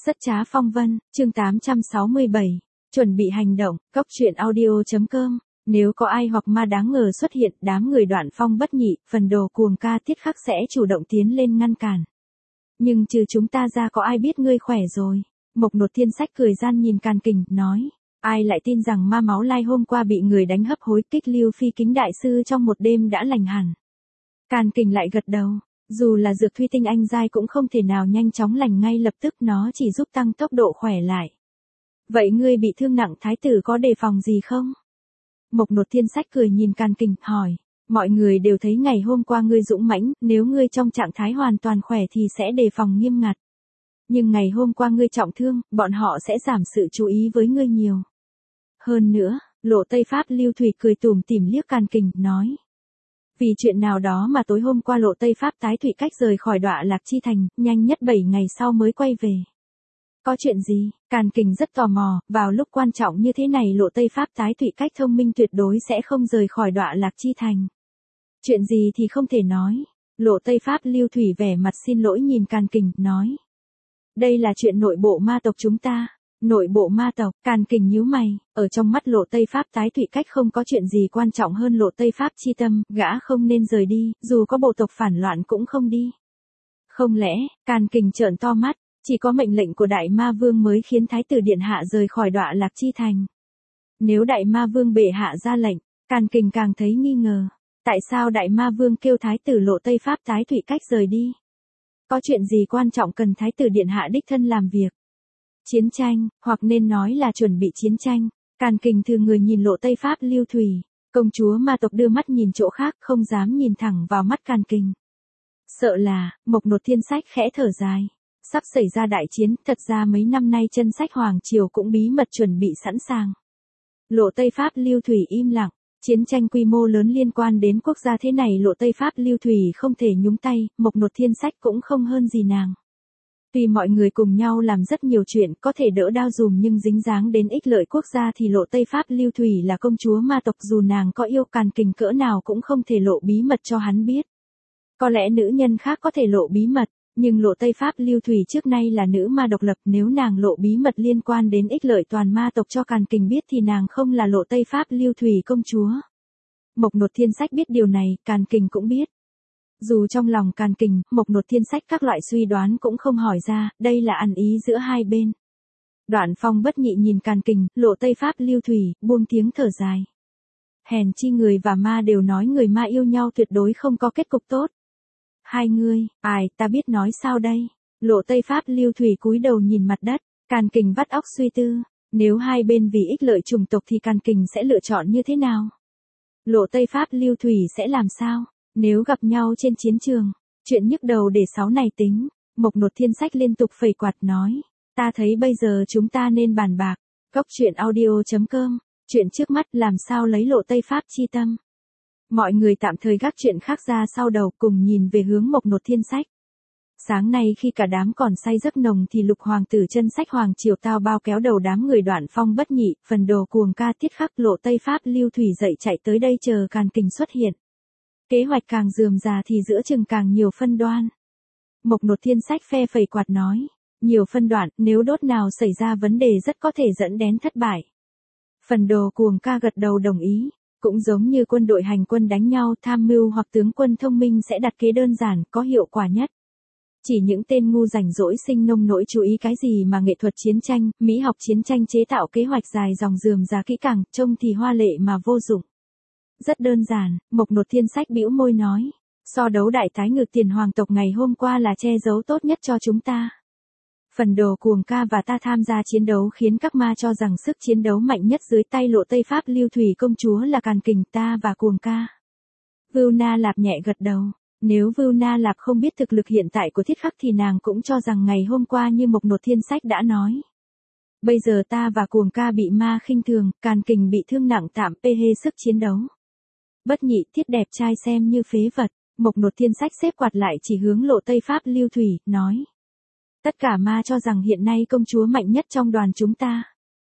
Rất trá phong vân, chương 867. Chuẩn bị hành động, cốc truyện audio.com. Nếu có ai hoặc ma đáng ngờ xuất hiện, đám người Đoạn Phong bất nhị, phần đồ cuồng ca tiết khắc sẽ chủ động tiến lên ngăn cản. Nhưng trừ chúng ta ra có ai biết ngươi khỏe rồi? Mộc Nột Thiên Sách cười gian nhìn Càn Kình, nói. Ai lại tin rằng ma máu lai hôm qua bị người đánh hấp hối kích Lưu Phi Kính đại sư trong một đêm đã lành hẳn. Càn Kình lại gật đầu. Dù là dược thủy tinh anh giai cũng không thể nào nhanh chóng lành ngay lập tức, nó chỉ giúp tăng tốc độ khỏe lại. Vậy ngươi bị thương nặng thái tử có đề phòng gì không? Mộc Nột Thiên Sách cười nhìn Càn Kình, hỏi. Mọi người đều thấy ngày hôm qua ngươi dũng mãnh, nếu ngươi trong trạng thái hoàn toàn khỏe thì sẽ đề phòng nghiêm ngặt. Nhưng ngày hôm qua ngươi trọng thương, bọn họ sẽ giảm sự chú ý với ngươi nhiều. Hơn nữa, Lộ Tây Pháp Lưu Thủy cười tủm tỉm liếc Càn Kình, nói. Vì chuyện nào đó mà tối hôm qua Lộ Tây Pháp tái thủy cách rời khỏi Đọa Lạc Chi Thành, nhanh nhất 7 ngày sau mới quay về. Có chuyện gì? Càn Kình rất tò mò, vào lúc quan trọng như thế này Lộ Tây Pháp tái thủy cách thông minh tuyệt đối sẽ không rời khỏi Đọa Lạc Chi Thành. Chuyện gì thì không thể nói. Lộ Tây Pháp Lưu Thủy vẻ mặt xin lỗi nhìn Càn Kình, nói. Đây là chuyện nội bộ ma tộc chúng ta. Nội bộ ma tộc, Càn Kình nhíu mày, ở trong mắt Lộ Tây Pháp tái thủy cách không có chuyện gì quan trọng hơn Lộ Tây Pháp chi tâm, gã không nên rời đi, dù có bộ tộc phản loạn cũng không đi. Không lẽ, Càn Kình trợn to mắt, chỉ có mệnh lệnh của Đại Ma Vương mới khiến Thái tử Điện Hạ rời khỏi Đọa Lạc Chi Thành. Nếu Đại Ma Vương bệ hạ ra lệnh, Càn Kình càng thấy nghi ngờ. Tại sao Đại Ma Vương kêu Thái tử Lộ Tây Pháp tái thủy cách rời đi? Có chuyện gì quan trọng cần Thái tử Điện Hạ đích thân làm việc? Chiến tranh, hoặc nên nói là chuẩn bị chiến tranh. Càn Kình thừa người nhìn Lộ Tây Pháp Lưu Thủy. Công chúa ma tộc đưa mắt nhìn chỗ khác, không dám nhìn thẳng vào mắt Càn Kình. Sợ là, Mộc Nột Thiên Sách khẽ thở dài. Sắp xảy ra đại chiến, thật ra mấy năm nay Chân Sách Hoàng Triều cũng bí mật chuẩn bị sẵn sàng. Lộ Tây Pháp Lưu Thủy im lặng. Chiến tranh quy mô lớn liên quan đến quốc gia thế này Lộ Tây Pháp Lưu Thủy không thể nhúng tay, Mộc Nột Thiên Sách cũng không hơn gì nàng. Tuy mọi người cùng nhau làm rất nhiều chuyện có thể đỡ đao dùm nhưng dính dáng đến ích lợi quốc gia thì Lộ Tây Pháp Lưu Thủy là công chúa ma tộc, dù nàng có yêu Càn Kình cỡ nào cũng không thể lộ bí mật cho hắn biết. Có lẽ nữ nhân khác có thể lộ bí mật, nhưng Lộ Tây Pháp Lưu Thủy trước nay là nữ ma độc lập, nếu nàng lộ bí mật liên quan đến ích lợi toàn ma tộc cho Càn Kình biết thì nàng không là Lộ Tây Pháp Lưu Thủy công chúa. Mộc Nột Thiên Sách biết điều này, Càn Kình cũng biết. Dù trong lòng Càn Kình, Mộc Nột Thiên Sách các loại suy đoán cũng không hỏi ra, đây là ăn ý giữa hai bên. Đoạn Phong bất nhị nhìn Càn Kình, Lộ Tây Pháp Lưu Thủy, buông tiếng thở dài. Hèn chi người và ma đều nói người ma yêu nhau tuyệt đối không có kết cục tốt. Hai ngươi, ta biết nói sao đây? Lộ Tây Pháp Lưu Thủy cúi đầu nhìn mặt đất, Càn Kình vắt óc suy tư, nếu hai bên vì ích lợi chủng tộc thì Càn Kình sẽ lựa chọn như thế nào? Lộ Tây Pháp Lưu Thủy sẽ làm sao? Nếu gặp nhau trên chiến trường, chuyện nhức đầu để sau này tính. Mộc Nột Thiên Sách liên tục phẩy quạt nói, ta thấy bây giờ chúng ta nên bàn bạc. Cốc truyện audio.com, chuyện trước mắt làm sao lấy Lộ Tây Pháp chi tâm. Mọi người tạm thời gác chuyện khác ra sau đầu, cùng nhìn về hướng Mộc Nột Thiên Sách. Sáng nay khi cả đám còn say giấc nồng thì Lục Hoàng tử Chân Sách Hoàng Triều tao bao kéo đầu đám người Đoạn Phong bất nhị, phần đồ cuồng ca tiết khắc Lộ Tây Pháp Lưu Thủy dậy chạy tới đây chờ Càn Kình xuất hiện. Kế hoạch càng rườm rà thì giữa chừng càng nhiều phân đoan. Mộc Nột Thiên Sách phe phẩy quạt nói, nhiều phân đoạn, nếu đốt nào xảy ra vấn đề rất có thể dẫn đến thất bại. Phần đồ cuồng ca gật đầu đồng ý. Cũng giống như quân đội hành quân đánh nhau, tham mưu hoặc tướng quân thông minh sẽ đặt kế đơn giản, có hiệu quả nhất. Chỉ những tên ngu rảnh rỗi sinh nông nỗi chú ý cái gì mà nghệ thuật chiến tranh, mỹ học chiến tranh chế tạo kế hoạch dài dòng rườm rà kỹ càng, trông thì hoa lệ mà vô dụng. Rất đơn giản, Mộc Nột Thiên Sách bĩu môi nói. So đấu đại tái ngược tiền hoàng tộc ngày hôm qua là che giấu tốt nhất cho chúng ta. Phần đồ cuồng ca và ta tham gia chiến đấu khiến các ma cho rằng sức chiến đấu mạnh nhất dưới tay Lộ Tây Pháp Lưu Thủy công chúa là Càn Kình, ta và cuồng ca. Vưu Na Lạp nhẹ gật đầu. Nếu Vưu Na Lạp không biết thực lực hiện tại của Thiết Khắc thì nàng cũng cho rằng ngày hôm qua như Mộc Nột Thiên Sách đã nói. Bây giờ ta và cuồng ca bị ma khinh thường, Càn Kình bị thương nặng tạm pê hê sức chiến đấu. Bất nhị Thiết đẹp trai xem như phế vật. Mộc Nột Thiên Sách xếp quạt lại chỉ hướng Lộ Tây Pháp Lưu Thủy, nói. Tất cả ma cho rằng hiện nay công chúa mạnh nhất trong đoàn chúng ta.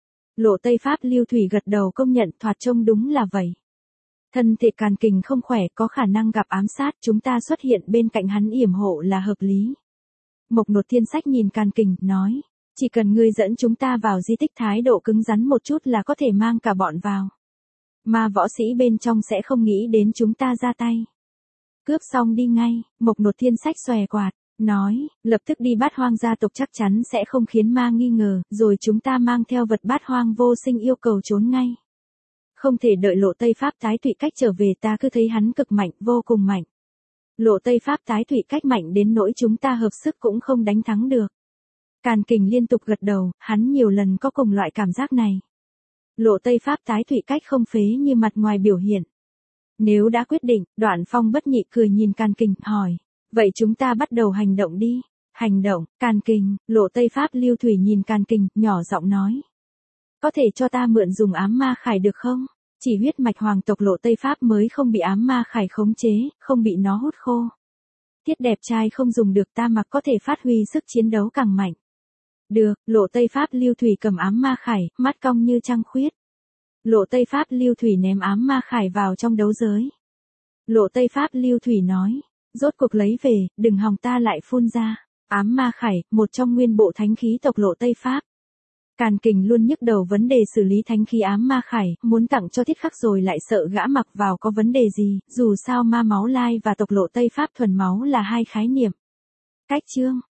Lộ Tây Pháp Lưu Thủy gật đầu công nhận, thoạt trông đúng là vậy. Thân thể Càn Kình không khỏe, có khả năng gặp ám sát, chúng ta xuất hiện bên cạnh hắn yểm hộ là hợp lý. Mộc Nột Thiên Sách nhìn Càn Kình, nói. Chỉ cần ngươi dẫn chúng ta vào di tích, thái độ cứng rắn một chút là có thể mang cả bọn vào. Mà võ sĩ bên trong sẽ không nghĩ đến chúng ta ra tay. Cướp xong đi ngay, Mộc Nột Thiên xách xòe quạt, nói, lập tức đi Bát Hoang, gia tộc chắc chắn sẽ không khiến ma nghi ngờ, rồi chúng ta mang theo vật Bát Hoang vô sinh yêu cầu trốn ngay. Không thể đợi Lộ Tây Pháp Tái Thụy Cách trở về, ta cứ thấy hắn cực mạnh, vô cùng mạnh. Lộ Tây Pháp Tái Thụy Cách mạnh đến nỗi chúng ta hợp sức cũng không đánh thắng được. Càn Kình liên tục gật đầu, hắn nhiều lần có cùng loại cảm giác này. Lộ Tây Pháp Tái Thụy Cách không phế như mặt ngoài biểu hiện. Nếu đã quyết định, Đoạn Phong bất nhị cười nhìn Càn Kình, hỏi, vậy chúng ta bắt đầu hành động đi. Hành động, Càn Kình, Lộ Tây Pháp Lưu Thủy nhìn Càn Kình, nhỏ giọng nói. Có thể cho ta mượn dùng ám ma khải được không? Chỉ huyết mạch hoàng tộc Lộ Tây Pháp mới không bị ám ma khải khống chế, không bị nó hút khô. Tiết đẹp trai không dùng được, ta mặc có thể phát huy sức chiến đấu càng mạnh. Được, Lộ Tây Pháp Lưu Thủy cầm ám ma khải, mắt cong như trăng khuyết. Lộ Tây Pháp Lưu Thủy ném ám ma khải vào trong đấu giới. Lộ Tây Pháp Lưu Thủy nói, rốt cuộc lấy về, đừng hòng ta lại phun ra. Ám ma khải, một trong nguyên bộ thánh khí tộc Lộ Tây Pháp. Càn Kình luôn nhức đầu vấn đề xử lý thánh khí ám ma khải, muốn tặng cho Thiết Khắc rồi lại sợ gã mặc vào có vấn đề gì, dù sao ma máu lai và tộc Lộ Tây Pháp thuần máu là hai khái niệm. Cách chương